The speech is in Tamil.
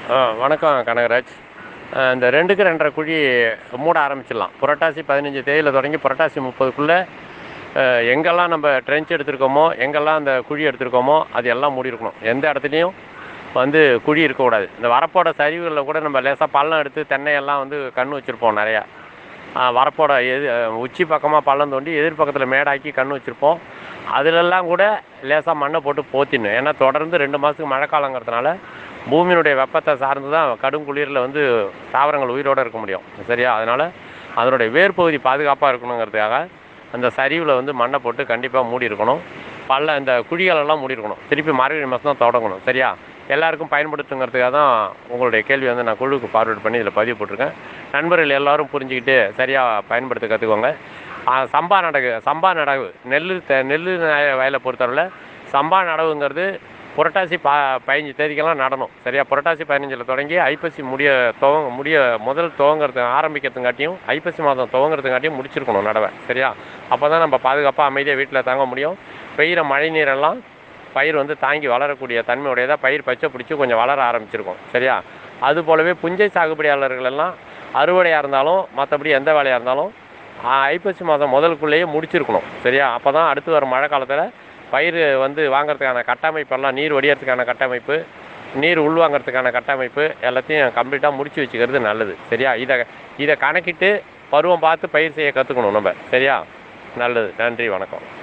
வணக்கம் கனகராஜ். இந்த 2க்கு 2 1/2 குழி மூட ஆரம்பிச்சிடலாம். புரட்டாசி 15 தேதியில தொடங்கி புரட்டாசி 30க்குள்ளே எங்கெல்லாம் நம்ம ட்ரென்ச் எடுத்திருக்கோமோ, எங்கெல்லாம் அந்த குழி எடுத்திருக்கோமோ அது எல்லாம் மூடியிருக்கணும். எந்த இடத்துலையும் வந்து குழி இருக்கக்கூடாது. இந்த வரப்போட சரிவுகளில் கூட நம்ம லேசாக பள்ளம் எடுத்து தென்னையெல்லாம் வந்து கன்று வச்சுருப்போம் நிறையா. வரப்போட உச்சி பக்கமாக பள்ளம் தோண்டி எதிர் பக்கத்தில் மேடாக்கி கன்று வச்சுருப்போம். அதிலெல்லாம் கூட லேசாக மண்ணை போட்டு போத்திடணும். ஏன்னா தொடர்ந்து 2 மாதத்துக்கு மழை காலங்கிறதுனால பூமியினுடைய வெப்பத்தை சார்ந்து தான் கடும் குளிரில் வந்து தாவரங்கள் உயிரோடு இருக்க முடியும். சரியா? அதனால் அதனுடைய வேர் பகுதி பாதுகாப்பாக இருக்கணுங்கிறதுக்காக அந்த சரிவில் வந்து மண்ணை போட்டு கண்டிப்பாக மூடி இருக்கணும். இந்த குழிகளெல்லாம் மூடி இருக்கணும். திருப்பி மார்கழி மாதம் தான் தொடங்கணும். சரியா? எல்லாருக்கும் பயன்படுத்துங்கிறதுக்காக தான் உங்களுடைய கேள்வி வந்து நான் குழுவுக்கு ஃபார்வேர்ட் பண்ணி இதில் பதிவு போட்டிருக்கேன். நண்பர்கள் எல்லோரும் புரிஞ்சுக்கிட்டு சரியாக பயன்படுத்த கற்றுக்கோங்க. சம்பா நடவு நெல் வயலை பொறுத்தவரையில் சம்பா நடவுங்கிறது புரட்டாசி 15 தேதிக்கெல்லாம் நடணும். சரியா? புரட்டாசி 15ல் தொடங்கி ஐப்பசி முதல் ஆரம்பிக்கிறதுங்காட்டியும் ஐப்பசி மாதம் துவங்கிறதுங்காட்டியும் முடிச்சிருக்கணும் நடவை. சரியா? அப்போ தான் நம்ம பாதுகாப்பாக அமைதியாக வீட்டில் தங்க முடியும். பெய்கிற மழை நீரெல்லாம் பயிர் வந்து தாங்கி வளரக்கூடிய தன்மையுடையதாக பயிர் பச்சை பிடிச்சி கொஞ்சம் வளர ஆரம்பிச்சிருக்கும். சரியா? அது போலவே புஞ்சை சாகுபடியாளர்கள் எல்லாம் அறுவடையாக இருந்தாலும் மற்றபடி எந்த வேலையாக இருந்தாலும் ஐப்பசி மாதம் முதலுக்குள்ளேயே முடிச்சிருக்கணும். சரியா? அப்போ தான் அடுத்து வர மழை காலத்தில் பயிர் வந்து வாங்கிறதுக்கான கட்டமைப்பெல்லாம், நீர் வடிகிறதுக்கான கட்டமைப்பு, நீர் உள்வாங்கிறதுக்கான கட்டமைப்பு எல்லாத்தையும் கம்ப்ளீட்டாக முடித்து வச்சுக்கிறது நல்லது. சரியா? இதை கணக்கிட்டு பருவம் பார்த்து பயிர் செய்ய கற்றுக்கணும் நம்ம. சரியா? நல்லது. நன்றி, வணக்கம்.